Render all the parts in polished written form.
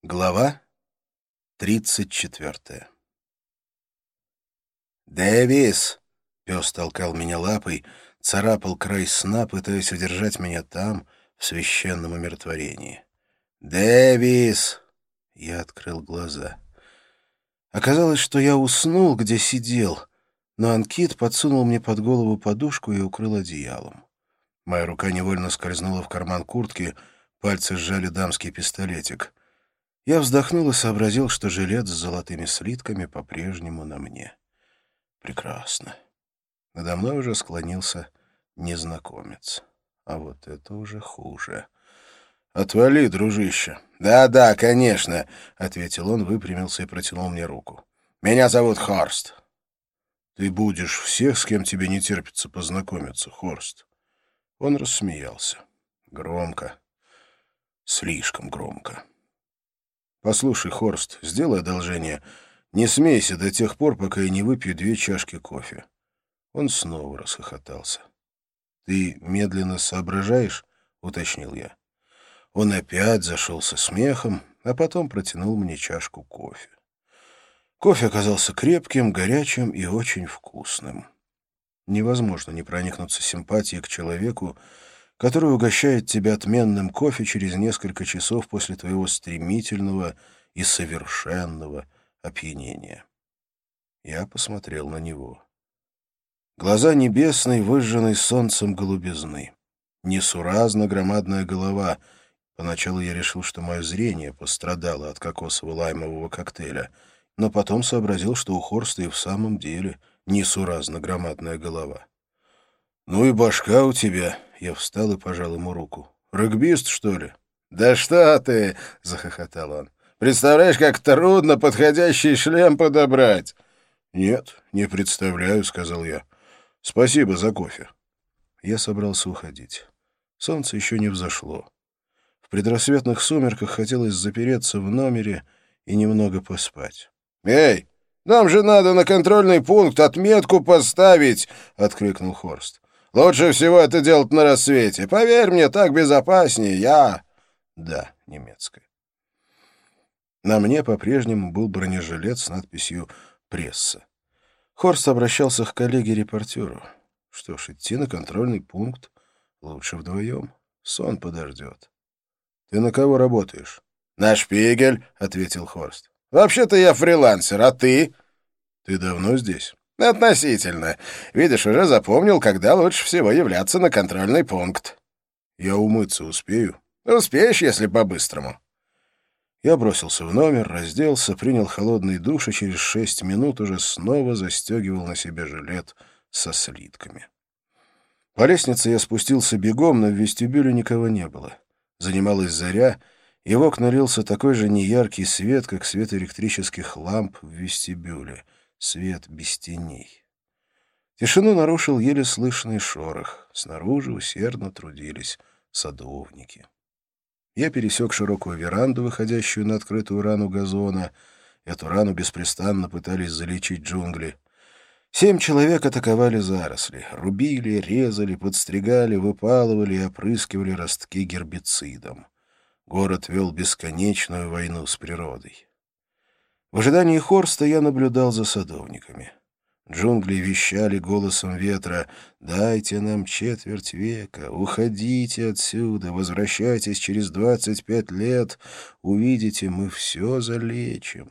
Глава 34. «Дэвис!» — пес толкал меня лапой, царапал край сна, пытаясь удержать меня там, в священном умиротворении. «Дэвис!» — я открыл глаза. Оказалось, что я уснул, где сидел, но Анкит подсунул мне под голову подушку и укрыл одеялом. Моя рука невольно скользнула в карман куртки, пальцы сжали дамский пистолетик. Я вздохнул и сообразил, что жилет с золотыми слитками по-прежнему на мне. Прекрасно. Надо мной уже склонился незнакомец. А вот это уже хуже. «Отвали, дружище!» «Да-да, конечно!» — ответил он, выпрямился и протянул мне руку. «Меня зовут Хорст». «Ты будешь всех, с кем тебе не терпится познакомиться, Хорст». Он рассмеялся. Громко. Слишком громко. «Послушай, Хорст, сделай одолжение. Не смейся до тех пор, пока я не выпью 2 чашки кофе». Он снова расхохотался. «Ты медленно соображаешь?» — уточнил я. Он опять зашелся смехом, а потом протянул мне чашку кофе. Кофе оказался крепким, горячим и очень вкусным. Невозможно не проникнуться симпатией к человеку, который угощает тебя отменным кофе через несколько часов после твоего стремительного и совершенного опьянения. Я посмотрел на него. Глаза небесной, выжженной солнцем голубизны. Несуразно громадная голова. Поначалу я решил, что мое зрение пострадало от кокосово-лаймового коктейля, но потом сообразил, что у Хорста и в самом деле несуразно громадная голова. «Ну и башка у тебя!» — я встал и пожал ему руку. «Регбист, что ли?» «Да что ты!» — захохотал он. «Представляешь, как трудно подходящий шлем подобрать!» «Нет, не представляю», — сказал я. «Спасибо за кофе». Я собрался уходить. Солнце еще не взошло. В предрассветных сумерках хотелось запереться в номере и немного поспать. «Эй, нам же надо на контрольный пункт отметку поставить!» — откликнул Хорст. «Лучше всего это делать на рассвете. Поверь мне, так безопаснее. Да, немецкая. На мне по-прежнему был бронежилет с надписью «Пресса». Хорст обращался к коллеге-репортеру. Что ж, идти на контрольный пункт лучше вдвоем. Сон подождет. «Ты на кого работаешь?» «На Шпигель», — ответил Хорст. «Вообще-то я фрилансер, а ты?» «Ты давно здесь?» «Относительно. Видишь, уже запомнил, когда лучше всего являться на контрольный пункт». «Я умыться успею?» «Успеешь, если по-быстрому». Я бросился в номер, разделся, принял холодный душ и через 6 минут уже снова застегивал на себе жилет со слитками. По лестнице я спустился бегом, но в вестибюле никого не было. Занималась заря, и в окна лился такой же неяркий свет, как свет электрических ламп в вестибюле. Свет без теней. Тишину нарушил еле слышный шорох. Снаружи усердно трудились садовники. Я пересек широкую веранду, выходящую на открытую рану газона. Эту рану беспрестанно пытались залечить джунгли. 7 человек атаковали заросли. Рубили, резали, подстригали, выпалывали и опрыскивали ростки гербицидом. Город вел бесконечную войну с природой. В ожидании Хорста я наблюдал за садовниками. Джунгли вещали голосом ветра: «Дайте нам четверть века, уходите отсюда, возвращайтесь через 25 лет, увидите, мы все залечим».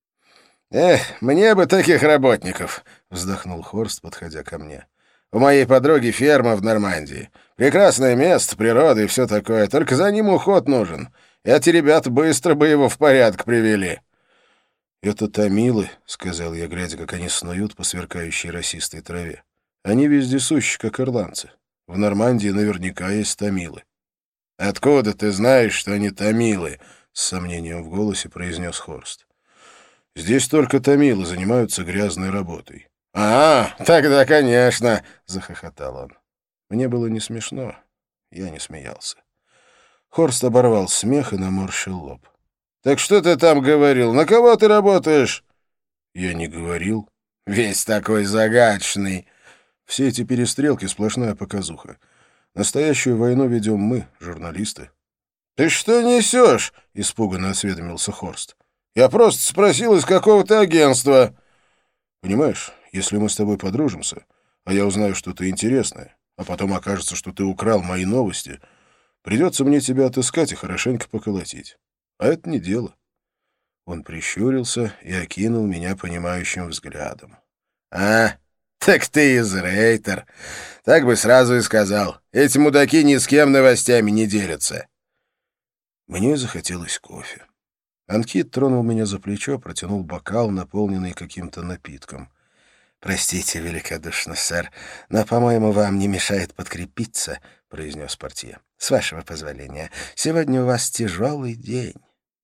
«Эх, мне бы таких работников!» — вздохнул Хорст, подходя ко мне. «У моей подруги ферма в Нормандии. Прекрасное место, природа и все такое, только за ним уход нужен. Эти ребята быстро бы его в порядок привели». «Это тамилы», — сказал я, глядя, как они снуют по сверкающей росистой траве. «Они вездесущи, как ирландцы. В Нормандии наверняка есть тамилы». «Откуда ты знаешь, что они тамилы?» — с сомнением в голосе произнес Хорст. «Здесь только тамилы занимаются грязной работой». Тогда, конечно», — захохотал он. Мне было не смешно. Я не смеялся. Хорст оборвал смех и наморщил лоб. «Так что ты там говорил? На кого ты работаешь?» «Я не говорил». «Весь такой загадочный». «Все эти перестрелки — сплошная показуха. Настоящую войну ведем мы, журналисты». «Ты что несешь?» — испуганно осведомился Хорст. «Я просто спросил, из какого ты агентства». «Понимаешь, если мы с тобой подружимся, а я узнаю что-то интересное, а потом окажется, что ты украл мои новости, придется мне тебя отыскать и хорошенько поколотить. А это не дело». Он прищурился и окинул меня понимающим взглядом. «А, так ты из Рейтер. Так бы сразу и сказал. Эти мудаки ни с кем новостями не делятся». Мне захотелось кофе. Анкит тронул меня за плечо, протянул бокал, наполненный каким-то напитком. «Простите великодушно, сэр, но, по-моему, вам не мешает подкрепиться», — произнес портье. «С вашего позволения, сегодня у вас тяжелый день».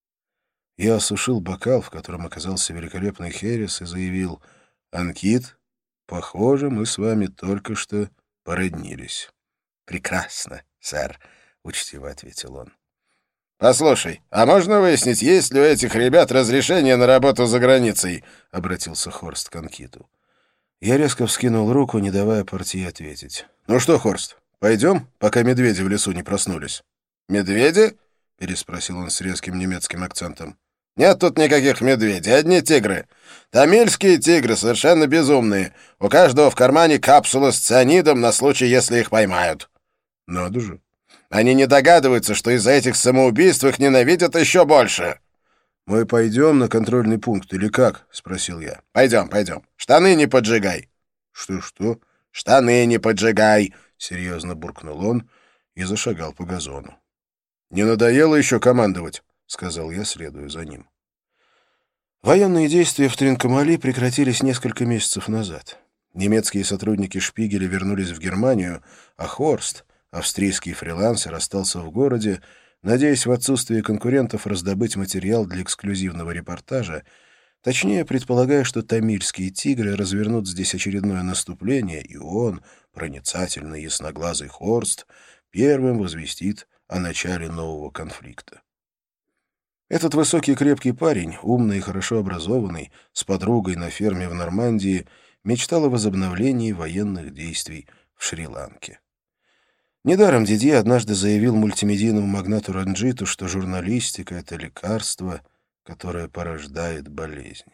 Я осушил бокал, в котором оказался великолепный херес, и заявил: «Анкит, похоже, мы с вами только что породнились». «Прекрасно, сэр», — учтиво ответил он. «Послушай, а можно выяснить, есть ли у этих ребят разрешение на работу за границей?» — обратился Хорст к Анкиту. Я резко вскинул руку, не давая портье ответить. «Ну что, Хорст, пойдем, пока медведи в лесу не проснулись?» «Медведи?» — переспросил он с резким немецким акцентом. «Нет тут никаких медведей, одни тигры. Тамильские тигры, совершенно безумные. У каждого в кармане капсула с цианидом на случай, если их поймают». «Надо же». «Они не догадываются, что из-за этих самоубийств их ненавидят еще больше». «Мы пойдем на контрольный пункт или как?» — спросил я. «Пойдем, пойдем. Штаны не поджигай». «Что-что?» «Штаны не поджигай», — серьезно буркнул он и зашагал по газону. «Не надоело еще командовать?» — сказал я, следуя за ним. Военные действия в Тринкомали прекратились несколько месяцев назад. Немецкие сотрудники Шпигеля вернулись в Германию, а Хорст, австрийский фрилансер, остался в городе, надеясь в отсутствие конкурентов раздобыть материал для эксклюзивного репортажа, точнее, предполагая, что тамильские тигры развернут здесь очередное наступление, и он, проницательный ясноглазый Хорст, первым возвестит о начале нового конфликта. Этот высокий крепкий парень, умный и хорошо образованный, с подругой на ферме в Нормандии, мечтал о возобновлении военных действий в Шри-Ланке. Недаром Дидье однажды заявил мультимедийному магнату Ранджиту, что журналистика — это лекарство, которое порождает болезнь.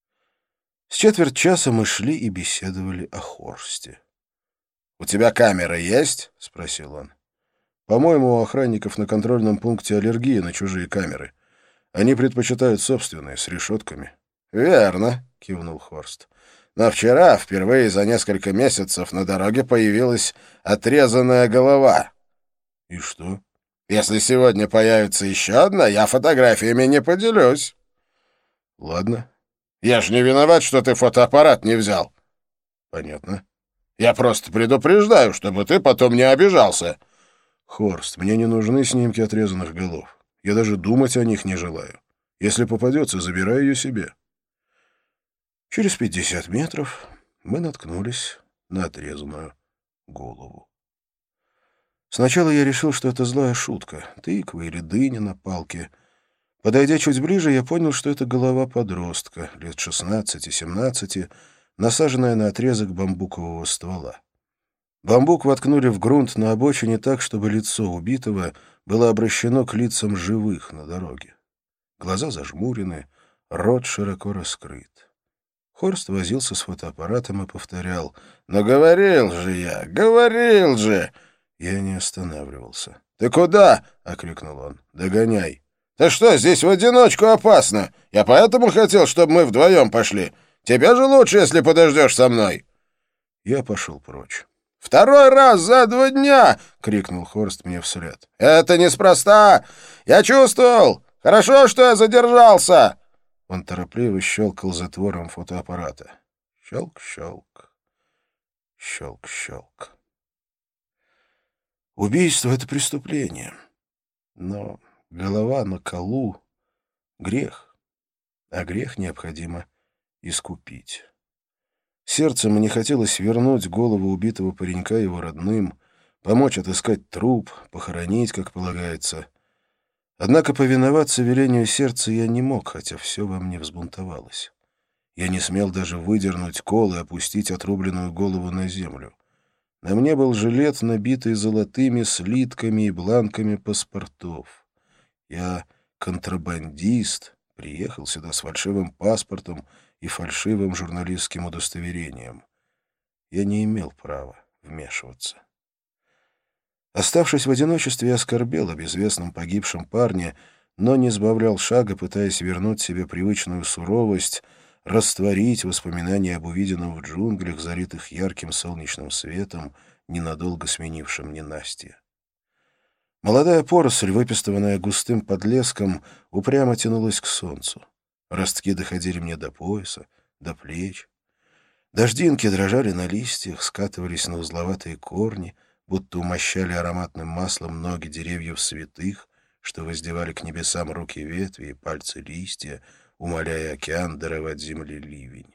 С четверть часа мы шли и беседовали о Хорсте. «У тебя камера есть?» — спросил он. «По-моему, у охранников на контрольном пункте аллергия на чужие камеры. Они предпочитают собственные, с решетками». «Верно», — кивнул Хорст. «Но вчера, впервые за несколько месяцев, на дороге появилась отрезанная голова». «И что?» «Если сегодня появится еще одна, я фотографиями не поделюсь». «Ладно». «Я ж не виноват, что ты фотоаппарат не взял». «Понятно». «Я просто предупреждаю, чтобы ты потом не обижался». «Хорст, мне не нужны снимки отрезанных голов. Я даже думать о них не желаю. Если попадется, забирай ее себе». Через 50 метров мы наткнулись на отрезанную голову. Сначала я решил, что это злая шутка, тыква или дыня на палке. Подойдя чуть ближе, я понял, что это голова подростка, лет 16-17, насаженная на отрезок бамбукового ствола. Бамбук воткнули в грунт на обочине так, чтобы лицо убитого было обращено к лицам живых на дороге. Глаза зажмурены, рот широко раскрыт. Хорст возился с фотоаппаратом и повторял: «Но говорил же я, говорил же!» Я не останавливался. «Ты куда?» — окликнул он. «Догоняй». «Ты что, здесь в одиночку опасно? Я поэтому хотел, чтобы мы вдвоем пошли. Тебе же лучше, если подождешь со мной». Я пошел прочь. «Второй раз за 2 дня!» — крикнул Хорст мне вслед. «Это неспроста! Я чувствовал! Хорошо, что я задержался!» Он торопливо щелкал затвором фотоаппарата. Щелк-щелк, щелк-щелк. Убийство — это преступление. Но голова на колу — грех. А грех необходимо искупить. Сердцем мне хотелось вернуть голову убитого паренька его родным, помочь отыскать труп, похоронить, как полагается. Однако повиноваться велению сердца я не мог, хотя все во мне взбунтовалось. Я не смел даже выдернуть кол и опустить отрубленную голову на землю. На мне был жилет, набитый золотыми слитками и бланками паспортов. Я контрабандист, приехал сюда с фальшивым паспортом и фальшивым журналистским удостоверением. Я не имел права вмешиваться. Оставшись в одиночестве, я скорбел о безвестном погибшем парне, но не сбавлял шага, пытаясь вернуть себе привычную суровость, растворить воспоминания об увиденном в джунглях, залитых ярким солнечным светом, ненадолго сменившим ненастье. Молодая поросль, выпестованная густым подлеском, упрямо тянулась к солнцу. Ростки доходили мне до пояса, до плеч. Дождинки дрожали на листьях, скатывались на узловатые корни, будто умощали ароматным маслом ноги деревьев святых, что воздевали к небесам руки ветви и пальцы листья, умоляя океан даровать земле ливень.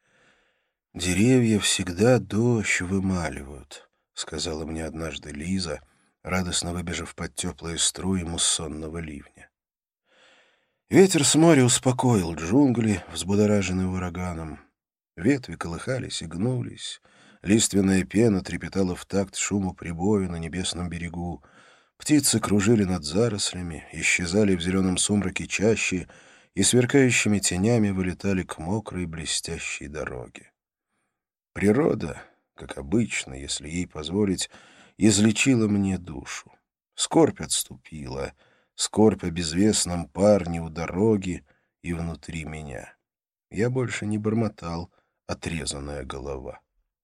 «Деревья всегда дождь вымаливают», — сказала мне однажды Лиза, радостно выбежав под теплые струи муссонного ливня. Ветер с моря успокоил джунгли, взбудораженные ураганом. Ветви колыхались и гнулись, лиственная пена трепетала в такт шуму прибоя на небесном берегу, птицы кружили над зарослями, исчезали в зеленом сумраке чащи и сверкающими тенями вылетали к мокрой блестящей дороге. Природа, как обычно, если ей позволить, излечила мне душу. Скорбь отступила, скорбь о безвестном парне у дороги и внутри меня. Я больше не бормотал, отрезанная голова.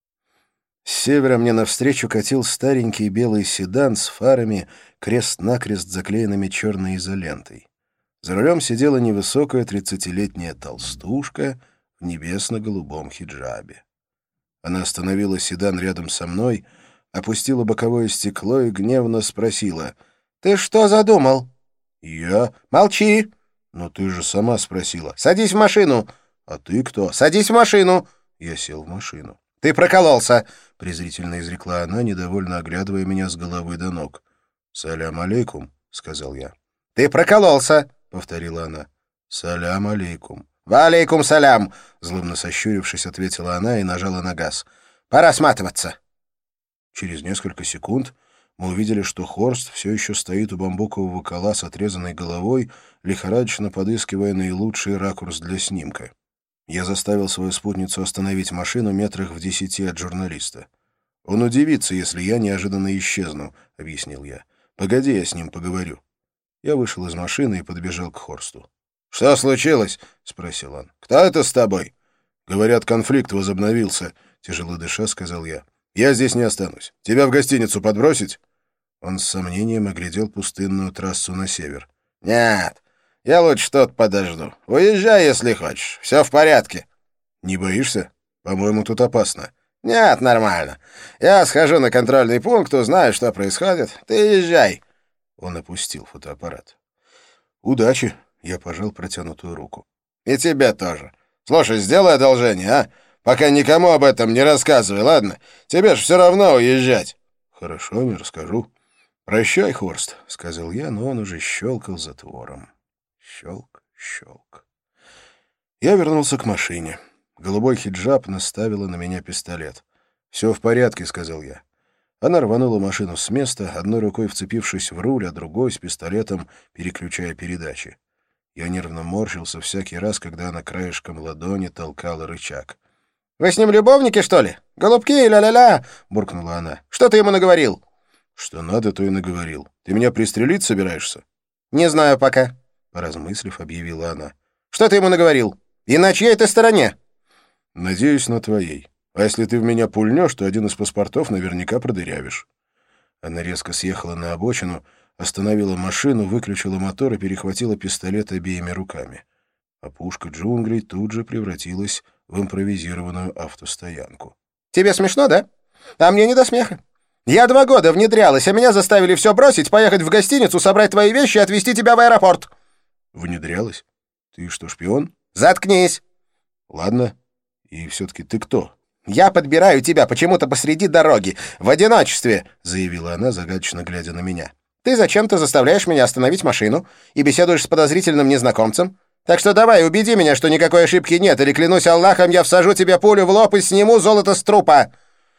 С севера мне навстречу катил старенький белый седан с фарами, крест-накрест заклеенными черной изолентой. За рулем сидела невысокая 30-летняя толстушка в небесно-голубом хиджабе. Она остановила седан рядом со мной, опустила боковое стекло и гневно спросила: «Ты что задумал?» «Я...» «Молчи!» «Но ты же сама спросила». «Садись в машину!» «А ты кто?» «Садись в машину!» Я сел в машину. «Ты прокололся!» — презрительно изрекла она, недовольно оглядывая меня с головы до ног. «Салям алейкум», — сказал я. «Ты прокололся!» — повторила она. «Салям алейкум». «Ва алейкум салям!» — злобно сощурившись, ответила она и нажала на газ. «Пора сматываться!» Через несколько секунд мы увидели, что Хорст все еще стоит у бамбукового кола с отрезанной головой, лихорадочно подыскивая наилучший ракурс для снимка. Я заставил свою спутницу остановить машину метрах в 10 от журналиста. «Он удивится, если я неожиданно исчезну», — объяснил я. «Погоди, я с ним поговорю». Я вышел из машины и подбежал к Хорсту. «Что случилось?» — спросил он. «Кто это с тобой?» «Говорят, конфликт возобновился», — тяжело дыша сказал я. «Я здесь не останусь. Тебя в гостиницу подбросить?» Он с сомнением оглядел пустынную трассу на север. «Нет, я лучше тут подожду. Уезжай, если хочешь. Все в порядке». «Не боишься? По-моему, тут опасно». «Нет, нормально. Я схожу на контрольный пункт, узнаю, что происходит. Ты езжай». Он опустил фотоаппарат. «Удачи», — я пожал протянутую руку. «И тебе тоже. Слушай, сделай одолжение, а? Пока никому об этом не рассказывай, ладно? Тебе ж все равно уезжать». «Хорошо, не расскажу». «Прощай, Хорст», — сказал я, но он уже щелкал затвором. Щелк, щелк. Я вернулся к машине. Голубой хиджаб наставила на меня пистолет. «Все в порядке», — сказал я. Она рванула машину с места, одной рукой вцепившись в руль, а другой с пистолетом, переключая передачи. Я нервно морщился всякий раз, когда она краешком ладони толкала рычаг. «Вы с ним любовники, что ли? Голубки, ля-ля-ля!» — буркнула она. «Что ты ему наговорил?» «Что надо, то и наговорил. Ты меня пристрелить собираешься?» «Не знаю пока», — поразмыслив, объявила она. «Что ты ему наговорил? И на чьей ты стороне?» «Надеюсь, на твоей. А если ты в меня пульнешь, то один из паспортов наверняка продырявишь». Она резко съехала на обочину, остановила машину, выключила мотор и перехватила пистолет обеими руками. Опушка джунглей тут же превратилась в импровизированную автостоянку. «Тебе смешно, да? А мне не до смеха. Я 2 года внедрялась, а меня заставили все бросить, поехать в гостиницу, собрать твои вещи и отвезти тебя в аэропорт». «Внедрялась? Ты что, шпион?» «Заткнись!» «Ладно. И все-таки ты кто?» «Я подбираю тебя почему-то посреди дороги, в одиночестве», — заявила она, загадочно глядя на меня. «Ты зачем-то заставляешь меня остановить машину и беседуешь с подозрительным незнакомцем? Так что давай, убеди меня, что никакой ошибки нет, или, клянусь Аллахом, я всажу тебе пулю в лоб и сниму золото с трупа».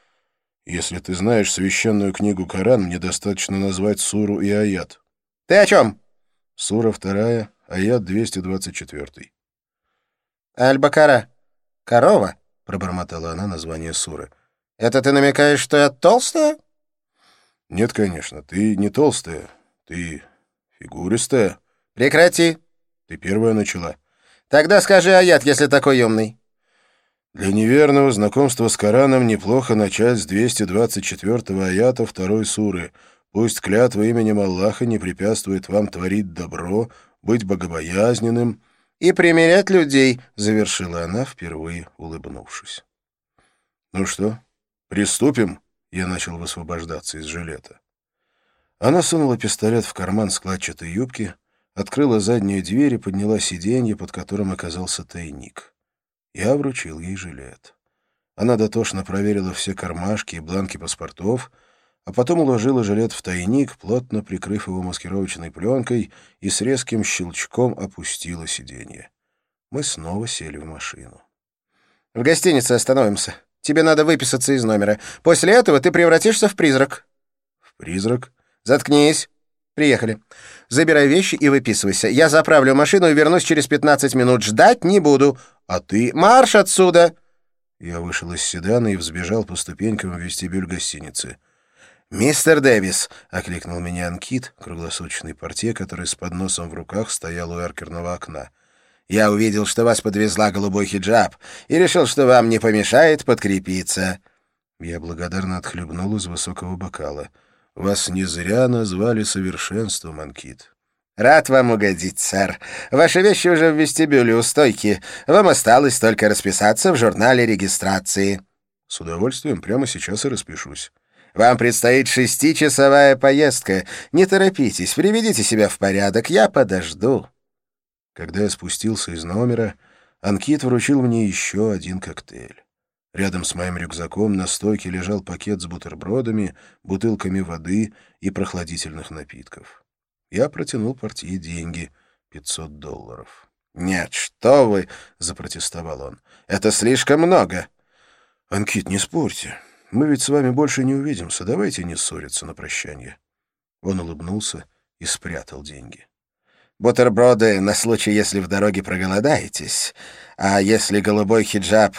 «Если ты знаешь священную книгу Коран, мне достаточно назвать суру и аят». «Ты о чем?» Сура вторая, аят 224. «Аль-Бакара. Корова?» — пробормотала она название суры. «Это ты намекаешь, что я толстая?» Нет, конечно, ты не толстая, ты фигуристая. «Прекрати!» Ты первая начала. «Тогда скажи аят, если такой умный». Для неверного знакомства с Кораном неплохо начать с 224-го аята второй суры. Пусть клятва именем Аллаха не препятствует вам творить добро, быть богобоязненным. «И примирять людей», — Завершила она, впервые улыбнувшись. «Ну что, приступим?» Я начал высвобождаться из жилета. Она сунула пистолет в карман складчатой юбки, открыла заднюю дверь и подняла сиденье, под которым оказался тайник. Я вручил ей жилет. Она дотошно проверила все кармашки и бланки паспортов, а потом уложила жилет в тайник, плотно прикрыв его маскировочной пленкой, и с резким щелчком опустила сиденье. Мы снова сели в машину. «В гостинице остановимся. Тебе надо выписаться из номера. После этого ты превратишься в призрак». «В призрак?» «Заткнись. Приехали. Забирай вещи и выписывайся. Я заправлю машину и вернусь через 15 минут. Ждать не буду. А ты марш отсюда!» Я вышел из седана и взбежал по ступенькам в вестибюль гостиницы. «Мистер Дэвис!» — окликнул меня Анкит, круглосуточный портье, который с подносом в руках стоял у эркерного окна. «Я увидел, что вас подвезла голубой хиджаб, и решил, что вам не помешает подкрепиться». Я благодарно отхлебнул из высокого бокала. «Вас не зря назвали совершенством, Анкит». «Рад вам угодить, сэр. Ваши вещи уже в вестибюле у стойки. Вам осталось только расписаться в журнале регистрации». «С удовольствием, прямо сейчас и распишусь». «Вам предстоит 6-часовая поездка. Не торопитесь, приведите себя в порядок, я подожду». Когда я спустился из номера, Анкит вручил мне еще один коктейль. Рядом с моим рюкзаком на стойке лежал пакет с бутербродами, бутылками воды и прохладительных напитков. Я протянул портье деньги — $500. «Нет, что вы!» — запротестовал он. «Это слишком много». «Анкит, не спорьте. Мы ведь с вами больше не увидимся. Давайте не ссориться на прощание». Он улыбнулся и спрятал деньги. «Бутерброды на случай, если в дороге проголодаетесь. А если голубой хиджаб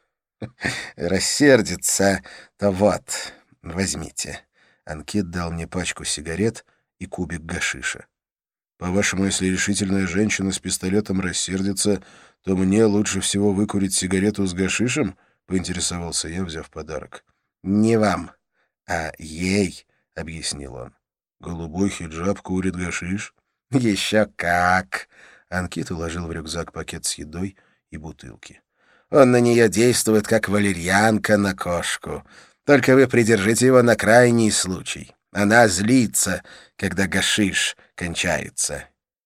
рассердится, то вот, возьмите». Анкит дал мне пачку сигарет и кубик гашиша. «По-вашему, если решительная женщина с пистолетом рассердится, то мне лучше всего выкурить сигарету с гашишем?» — поинтересовался я, взяв подарок. «Не вам, а ей», — объяснил он. «Голубой хиджаб курит гашиш?» «Еще как!» Анкит уложил в рюкзак пакет с едой и бутылки. «Он на нее действует, как валерьянка на кошку. Только вы придержите его на крайний случай. Она злится, когда гашиш кончается».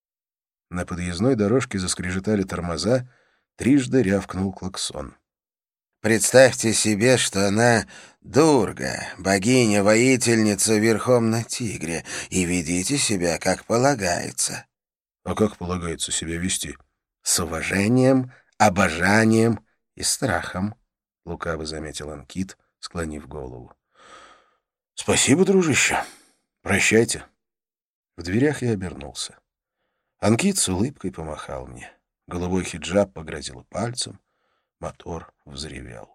На подъездной дорожке заскрежетали тормоза, трижды рявкнул клаксон. «Представьте себе, что она Дурга, богиня-воительница верхом на тигре, и ведите себя, как полагается». «А как полагается себя вести?» «С уважением, обожанием и страхом», — лукаво заметил Анкит, склонив голову. «Спасибо, дружище. Прощайте». В дверях я обернулся. Анкит с улыбкой помахал мне. Голубой хиджаб погрозил пальцем. Мотор взревел.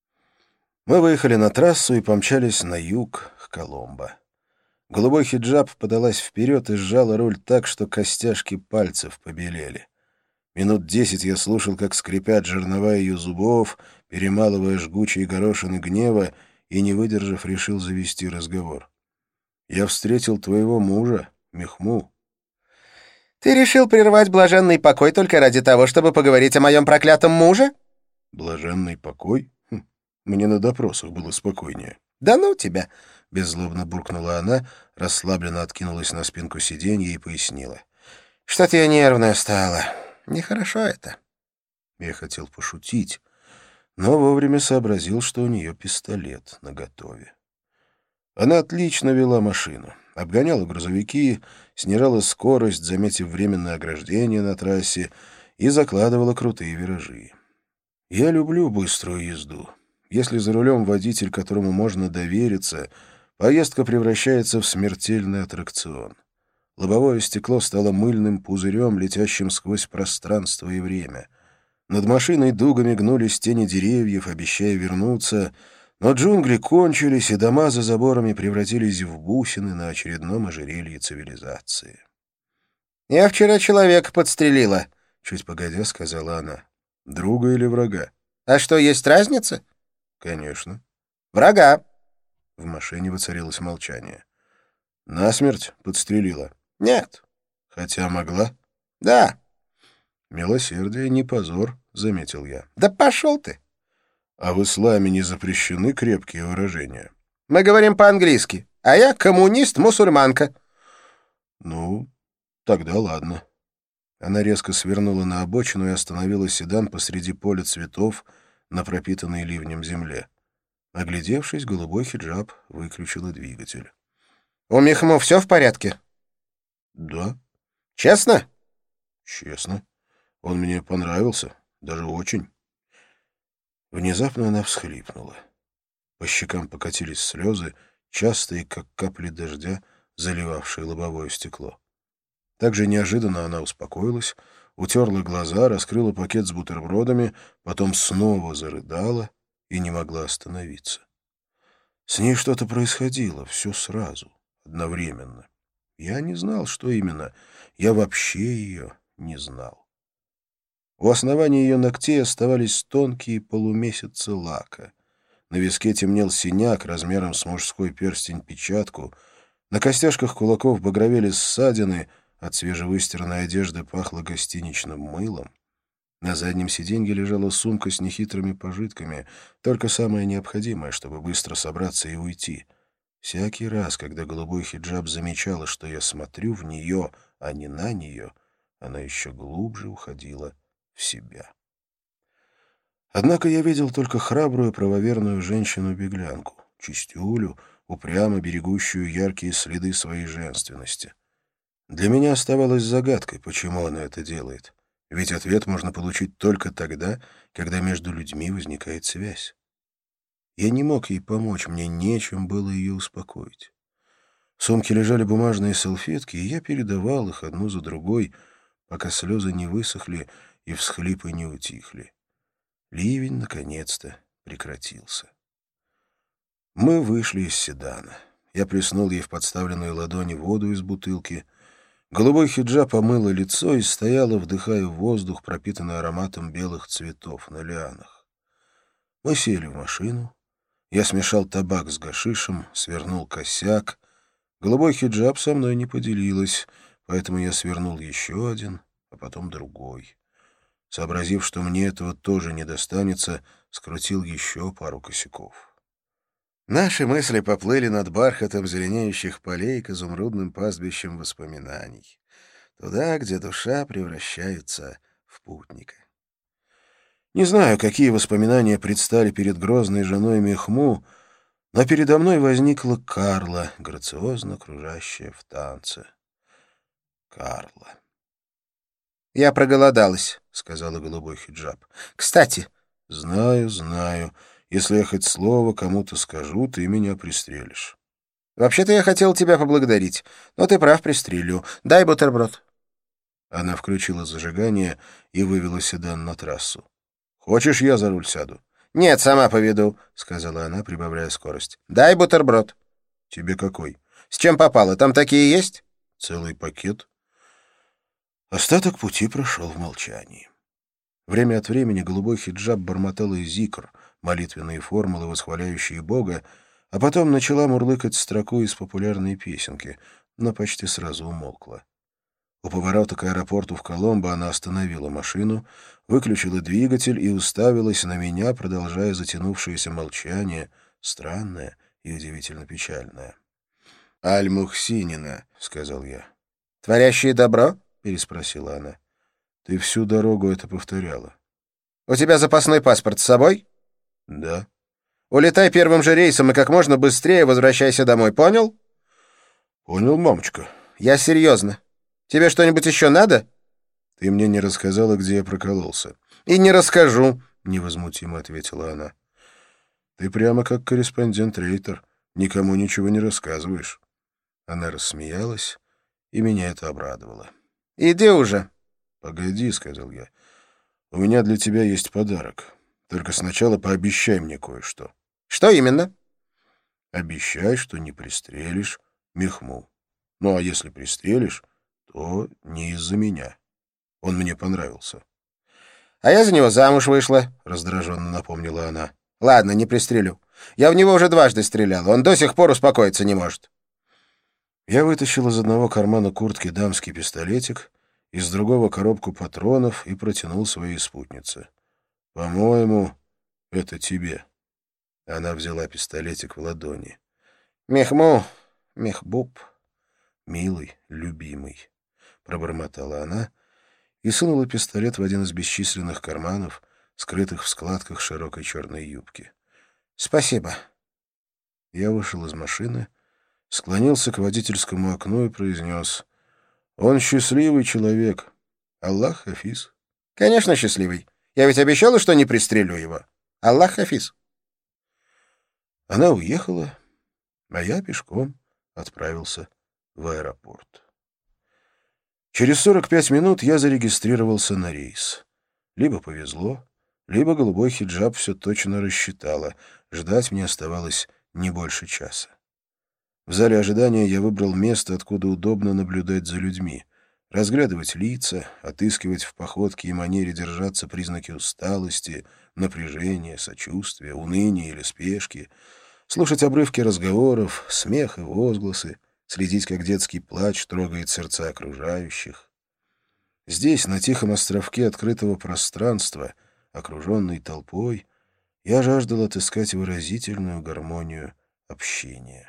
Мы выехали на трассу и помчались на юг, к Коломбо. Голубой хиджаб подалась вперед и сжала руль так, что костяшки пальцев побелели. Минут 10 я слушал, как скрипят жернова ее зубов, перемалывая жгучие горошины гнева, и, не выдержав, решил завести разговор. «Я встретил твоего мужа, Мехму». «Ты решил прервать блаженный покой только ради того, чтобы поговорить о моем проклятом муже?» «Блаженный покой? Мне на допросах было спокойнее». «Да ну тебя!» — беззлобно буркнула она, расслабленно откинулась на спинку сиденья и пояснила. «Что-то я нервная стала. Нехорошо это». Я хотел пошутить, но вовремя сообразил, что у нее пистолет наготове. Она отлично вела машину, обгоняла грузовики, снижала скорость, заметив временное ограждение на трассе, и закладывала крутые виражи. Я люблю быструю езду. Если за рулем водитель, которому можно довериться, поездка превращается в смертельный аттракцион. Лобовое стекло стало мыльным пузырем, летящим сквозь пространство и время. Над машиной дугами гнулись тени деревьев, обещая вернуться, но джунгли кончились, и дома за заборами превратились в бусины на очередном ожерелье цивилизации. «Я вчера человека подстрелила», — чуть погодя сказала она. «Друга или врага?» «А что, есть разница?» «Конечно». «Врага». В машине воцарилось молчание. «Насмерть подстрелила?» «Нет». «Хотя могла?» «Да». «Милосердие не позор», — заметил я. «Да пошел ты». «А в исламе не запрещены крепкие выражения?» «Мы говорим по-английски, а я коммунист-мусульманка». «Ну, тогда ладно». Она резко свернула на обочину и остановила седан посреди поля цветов на пропитанной ливнем земле. Оглядевшись, голубой хиджаб выключила двигатель. «У Михмо все в порядке?» «Да». «Честно?» «Честно. Он мне понравился, даже очень». Внезапно она всхлипнула. По щекам покатились слезы, частые, как капли дождя, заливавшие лобовое стекло. Так же неожиданно она успокоилась, утерла глаза, раскрыла пакет с бутербродами, потом снова зарыдала и не могла остановиться. С ней что-то происходило, все сразу, одновременно. Я не знал, что именно. Я вообще ее не знал. У основания ее ногтей оставались тонкие полумесяцы лака. На виске темнел синяк размером с мужской перстень-печатку. На костяшках кулаков багровели ссадины, от свежевыстиранной одежды пахло гостиничным мылом. На заднем сиденье лежала сумка с нехитрыми пожитками, только самое необходимое, чтобы быстро собраться и уйти. Всякий раз, когда голубой хиджаб замечала, что я смотрю в нее, а не на нее, она еще глубже уходила в себя. Однако я видел только храбрую правоверную женщину-беглянку, чистюлю, упрямо берегущую яркие следы своей женственности. Для меня оставалось загадкой, почему она это делает. Ведь ответ можно получить только тогда, когда между людьми возникает связь. Я не мог ей помочь, мне нечем было ее успокоить. В сумке лежали бумажные салфетки, и я передавал их одну за другой, пока слезы не высохли и всхлипы не утихли. Ливень, наконец-то, прекратился. Мы вышли из седана. Я плеснул ей в подставленную ладони воду из бутылки. Голубой хиджаб помыла лицо и стояла, вдыхая воздух, пропитанный ароматом белых цветов на лианах. Мы сели в машину. Я смешал табак с гашишем, свернул косяк. Голубой хиджаб со мной не поделилась, поэтому я свернул еще один, а потом другой. Сообразив, что мне этого тоже не достанется, скрутил еще пару косяков. Наши мысли поплыли над бархатом зеленеющих полей к изумрудным пастбищам воспоминаний. Туда, где душа превращается в путника. Не знаю, какие воспоминания предстали перед грозной женой Мехму, но передо мной возникла Карла, грациозно кружащая в танце. Карла. «Я проголодалась», — сказала голубой хиджаб. «Кстати...» «Знаю, знаю. Если я хоть слово кому-то скажу, ты меня пристрелишь». «Вообще-то я хотел тебя поблагодарить, но ты прав, пристрелю. Дай бутерброд». Она включила зажигание и вывела седан на трассу. «Хочешь, я за руль сяду?» «Нет, сама поведу», — сказала она, прибавляя скорость. «Дай бутерброд». «Тебе какой?» «С чем попало? Там такие есть?» «Целый пакет». Остаток пути прошел в молчании. Время от времени голубой хиджаб бормотала зикр, молитвенные формулы, восхваляющие Бога, а потом начала мурлыкать строку из популярной песенки, но почти сразу умолкла. У поворота к аэропорту в Коломбо она остановила машину, выключила двигатель и уставилась на меня, продолжая затянувшееся молчание, странное и удивительно печальное. «Аль-Мухсинина», — сказал я. «Творящие добро?» — переспросила она. «Ты всю дорогу это повторяла». «У тебя запасной паспорт с собой?» «Да». «Улетай первым же рейсом и как можно быстрее возвращайся домой, понял?» «Понял, мамочка». «Я серьезно. Тебе что-нибудь еще надо?» «Ты мне не рассказала, где я прокололся». «И не расскажу», — невозмутимо ответила она. «Ты прямо как корреспондент Рейтер. Никому ничего не рассказываешь». Она рассмеялась и меня это обрадовало. «Иди уже». «Погоди», — сказал я, — «у меня для тебя есть подарок. Только сначала пообещай мне кое-что». «Что именно?» «Обещай, что не пристрелишь Мехму. Ну, а если пристрелишь, то не из-за меня. Он мне понравился». «А я за него замуж вышла», — раздраженно напомнила она. «Ладно, не пристрелю. Я в него уже дважды стрелял. Он до сих пор успокоиться не может». Я вытащил из одного кармана куртки дамский пистолетик, из другого коробку патронов и протянул своей спутнице. «По-моему, это тебе». Она взяла пистолетик в ладони. «Мехму, Мехбуб». «Милый, любимый», — пробормотала она и сунула пистолет в один из бесчисленных карманов, скрытых в складках широкой черной юбки. «Спасибо». Я вышел из машины, склонился к водительскому окну и произнес: «Он счастливый человек. Аллах Хафиз». «Конечно, счастливый. Я ведь обещала, что не пристрелю его. Аллах Хафиз». Она уехала, а я пешком отправился в аэропорт. Через 45 минут я зарегистрировался на рейс. Либо повезло, либо голубой хиджаб все точно рассчитала. Ждать мне оставалось не больше часа. В зале ожидания я выбрал место, откуда удобно наблюдать за людьми, разглядывать лица, отыскивать в походке и манере держаться признаки усталости, напряжения, сочувствия, уныния или спешки, слушать обрывки разговоров, смех и возгласы, следить, как детский плач трогает сердца окружающих. Здесь, на тихом островке открытого пространства, окруженный толпой, я жаждал отыскать выразительную гармонию общения.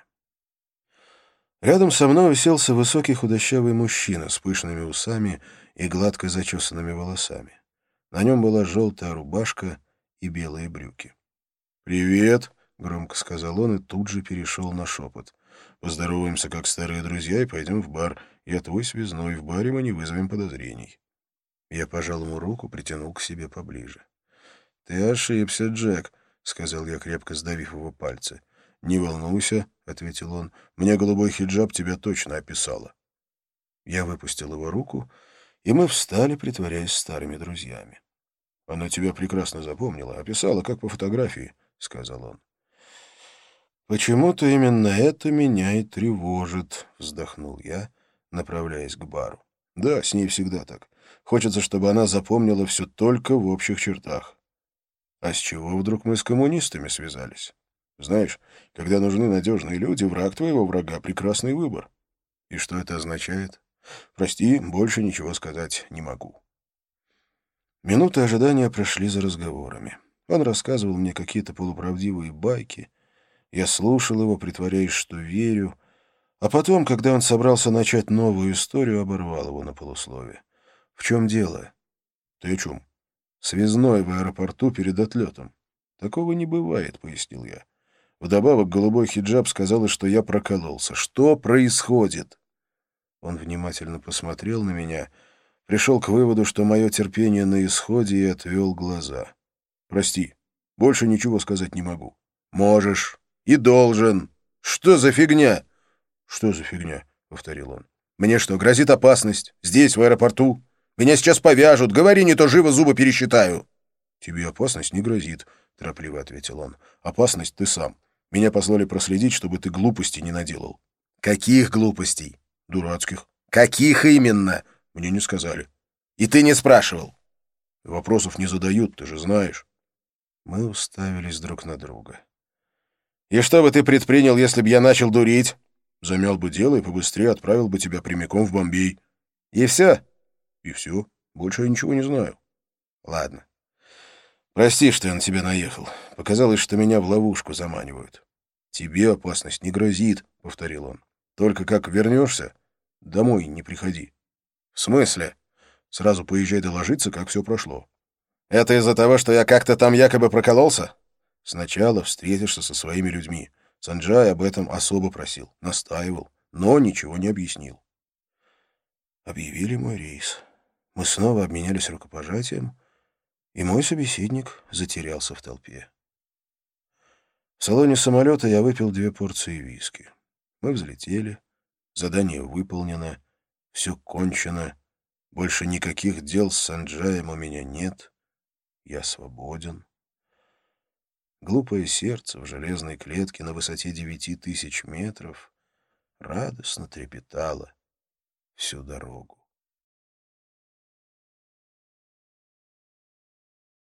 Рядом со мной уселся высокий худощавый мужчина с пышными усами и гладко зачесанными волосами. На нем была желтая рубашка и белые брюки. «Привет», — громко сказал он и тут же перешел на шепот. «Поздороваемся, как старые друзья, и пойдем в бар. Я твой связной, в баре мы не вызовем подозрений». Я пожал ему руку, притянул к себе поближе. «Ты ошибся, Джек», — сказал я, крепко сдавив его пальцы. «Не волнуйся», — ответил он, — «мне голубой хиджаб тебя точно описала». Я выпустил его руку, и мы встали, притворяясь старыми друзьями. «Она тебя прекрасно запомнила, описала, как по фотографии», — сказал он. «Почему-то именно это меня и тревожит», — вздохнул я, направляясь к бару. «Да, с ней всегда так. Хочется, чтобы она запомнила все только в общих чертах». «А с чего вдруг мы с коммунистами связались? Знаешь, когда нужны надежные люди, враг твоего врага — прекрасный выбор. И что это означает? Прости, больше ничего сказать не могу». Минуты ожидания прошли за разговорами. Он рассказывал мне какие-то полуправдивые байки. Я слушал его, притворяясь, что верю. А потом, когда он собрался начать новую историю, оборвал его на полуслове. «В чем дело?» «Ты о чем?» «Связной в аэропорту перед отлетом». «Такого не бывает», — пояснил я. Вдобавок голубой хиджаб сказала, что я прокололся. «Что происходит?» Он внимательно посмотрел на меня, пришел к выводу, что мое терпение на исходе, и отвел глаза. «Прости, больше ничего сказать не могу». «Можешь. И должен. Что за фигня?» «Что за фигня?» — повторил он. «Мне что, грозит опасность? Здесь, в аэропорту? Меня сейчас повяжут. Говори, не то живо зубы пересчитаю». «Тебе опасность не грозит», — торопливо ответил он. «Опасность ты сам. Меня послали проследить, чтобы ты глупостей не наделал». «Каких глупостей?» «Дурацких». «Каких именно?» «Мне не сказали». «И ты не спрашивал?» «Вопросов не задают, ты же знаешь». Мы уставились друг на друга. «И что бы ты предпринял, если бы я начал дурить?» «Замял бы дело и побыстрее отправил бы тебя прямиком в Бомбей». «И все?» «И все. Больше я ничего не знаю». «Ладно. Прости, что я на тебя наехал. Показалось, что меня в ловушку заманивают». «Тебе опасность не грозит», — повторил он. «Только как вернешься, домой не приходи». «В смысле?» «Сразу поезжай доложиться, как все прошло». «Это из-за того, что я как-то там якобы прокололся?» «Сначала встретишься со своими людьми. Санджай об этом особо просил, настаивал, но ничего не объяснил». Объявили мой рейс. Мы снова обменялись рукопожатием, и мой собеседник затерялся в толпе. В салоне самолета я выпил 2 порции виски. Мы взлетели, задание выполнено, Все кончено. Больше никаких дел с Санджаем у меня нет. Я свободен. Глупое сердце в железной клетке на высоте 9000 метров радостно трепетало всю дорогу.